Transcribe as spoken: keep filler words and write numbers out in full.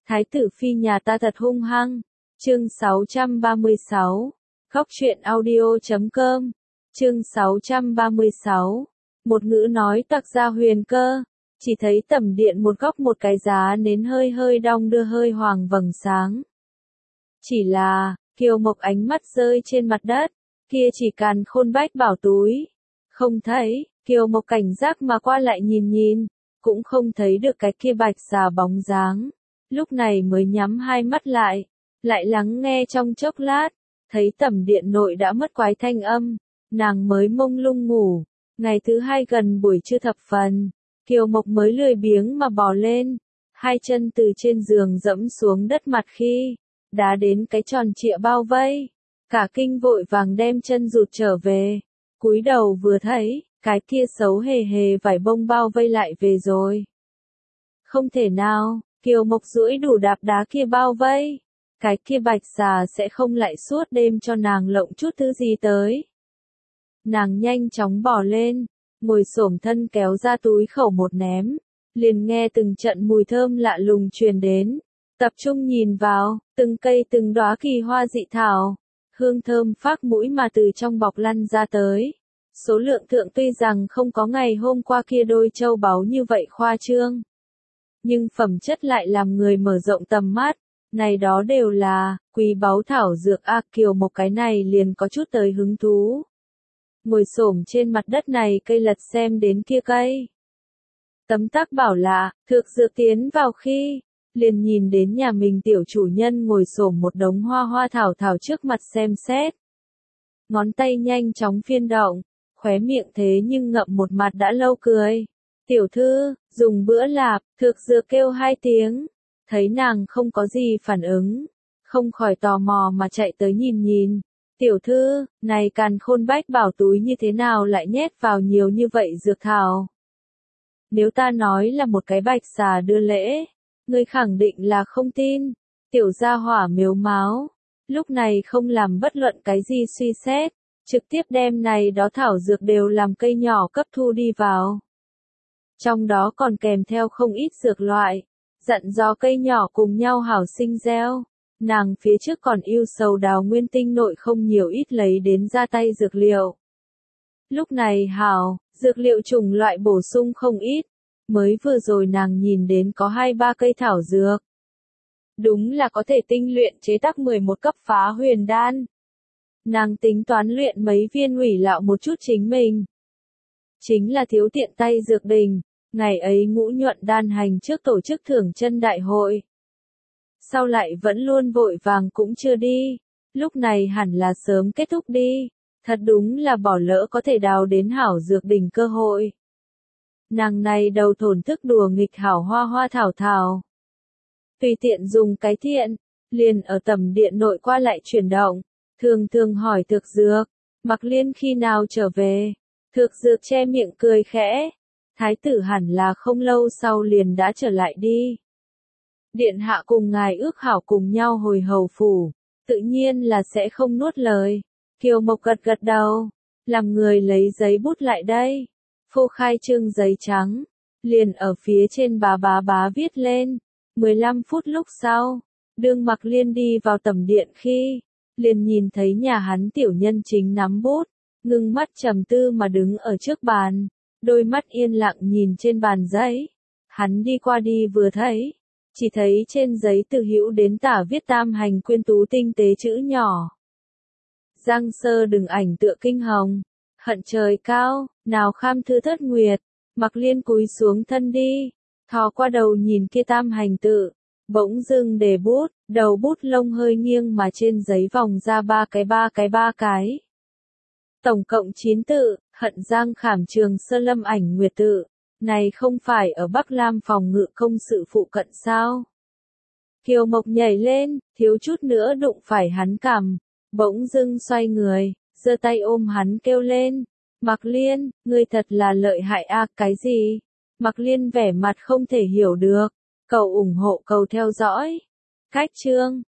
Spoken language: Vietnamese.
Thái tử phi nhà ta thật hung hăng. Chương sáu trăm ba mươi sáu. Khóc chuyện audio chấm com. Chương sáu trăm ba mươi sáu. Một ngữ nói tặc ra huyền cơ. Chỉ thấy tầm điện một góc một cái giá nến hơi hơi đong đưa hơi hoàng vầng sáng. Chỉ là, Kiều Mộc ánh mắt rơi trên mặt đất, kia chỉ càn khôn bách bảo túi. Không thấy, Kiều Mộc cảnh giác mà qua lại nhìn nhìn, cũng không thấy được cái kia bạch xà bóng dáng. Lúc này mới nhắm hai mắt lại, lại lắng nghe trong chốc lát, thấy tầm điện nội đã mất quái thanh âm, nàng mới mông lung ngủ. Ngày thứ hai gần buổi trưa thập phần, Kiều Mộc mới lười biếng mà bò lên, hai chân từ trên giường dẫm xuống đất mặt khi đá đến cái tròn trịa bao vây, cả kinh vội vàng đem chân rụt trở về, cúi đầu vừa thấy, cái kia xấu hề hề vải bông bao vây lại về rồi. Không thể nào, Kiều Mộc duỗi đủ đạp đá kia bao vây, cái kia bạch xà sẽ không lại suốt đêm cho nàng lộng chút thứ gì tới. Nàng nhanh chóng bỏ lên, ngồi xổm thân kéo ra túi khẩu một ném, liền nghe từng trận mùi thơm lạ lùng truyền đến, tập trung nhìn vào, từng cây từng đóa kỳ hoa dị thảo, hương thơm phác mũi mà từ trong bọc lăn ra tới. Số lượng thượng tuy rằng không có ngày hôm qua kia đôi châu báu như vậy khoa trương, nhưng phẩm chất lại làm người mở rộng tầm mắt, này đó đều là quý báu thảo dược a. Kiều Mộc cái này liền có chút tới hứng thú. Ngồi xổm trên mặt đất này cây lật xem đến kia cây. Tấm tắc bảo lạ, thược dược tiến vào khi, liền nhìn đến nhà mình tiểu chủ nhân ngồi xổm một đống hoa hoa thảo thảo trước mặt xem xét. Ngón tay nhanh chóng phiên động, khóe miệng thế nhưng ngậm một mặt đã lâu cười. Tiểu thư, dùng bữa lạp, thược dược kêu hai tiếng, thấy nàng không có gì phản ứng, không khỏi tò mò mà chạy tới nhìn nhìn. Tiểu thư, này càn khôn bách bảo túi như thế nào lại nhét vào nhiều như vậy dược thảo? Nếu ta nói là một cái bạch xà đưa lễ, ngươi khẳng định là không tin. Tiểu gia hỏa mếu máo, lúc này không làm bất luận cái gì suy xét, trực tiếp đem này đó thảo dược đều làm cây nhỏ cấp thu đi vào. Trong đó còn kèm theo không ít dược loại, dặn dò cây nhỏ cùng nhau hảo sinh gieo. Nàng phía trước còn yêu sầu đào nguyên tinh nội không nhiều ít lấy đến ra tay dược liệu. Lúc này hảo, dược liệu chủng loại bổ sung không ít, mới vừa rồi nàng nhìn đến có hai ba cây thảo dược. Đúng là có thể tinh luyện chế tác mười một cấp phá huyền đan. Nàng tính toán luyện mấy viên hủy lạo một chút chính mình. Chính là thiếu tiện tay dược đình, ngày ấy Ngũ Nhuận đan hành trước tổ chức thưởng chân đại hội. Sau lại vẫn luôn vội vàng cũng chưa đi, lúc này hẳn là sớm kết thúc đi, thật đúng là bỏ lỡ có thể đào đến hảo dược đỉnh cơ hội. Nàng này đầu thổn thức đùa nghịch hảo hoa hoa thảo thảo. Tùy tiện dùng cái thiện, liền ở tầm điện nội qua lại chuyển động, thường thường hỏi Thược Dược, Mặc Liên khi nào trở về. Thược Dược che miệng cười khẽ, thái tử hẳn là không lâu sau liền đã trở lại đi. Điện hạ cùng ngài ước hảo cùng nhau hồi hầu phủ, tự nhiên là sẽ không nuốt lời. Kiều Mộc gật gật đầu, làm người lấy giấy bút lại đây, phô khai trương giấy trắng, liền ở phía trên bá bá bá viết lên. mười lăm phút lúc sau, đương Mặc Liên đi vào tầm điện khi, liền nhìn thấy nhà hắn tiểu nhân chính nắm bút, ngưng mắt trầm tư mà đứng ở trước bàn, đôi mắt yên lặng nhìn trên bàn giấy. Hắn đi qua đi vừa thấy, chỉ thấy trên giấy từ hữu đến tả viết tam hành quyên tú tinh tế chữ nhỏ. Giang sơ đừng ảnh tựa kinh hồng, hận trời cao, nào kham thư thất nguyệt. Mặc Liên cúi xuống thân đi, thò qua đầu nhìn kia tam hành tự, bỗng dưng để bút, đầu bút lông hơi nghiêng mà trên giấy vòng ra ba cái ba cái ba cái. Tổng cộng chín tự, hận giang khảm trường sơ lâm ảnh nguyệt tự. Này không phải ở Bắc Lam phòng ngự công sự phụ cận sao? Kiều Mộc nhảy lên, thiếu chút nữa đụng phải hắn cằm, bỗng dưng xoay người, giơ tay ôm hắn kêu lên. Mặc Liên, ngươi thật là lợi hại a. Cái gì? Mặc Liên vẻ mặt không thể hiểu được, cầu ủng hộ cầu theo dõi. Cách chương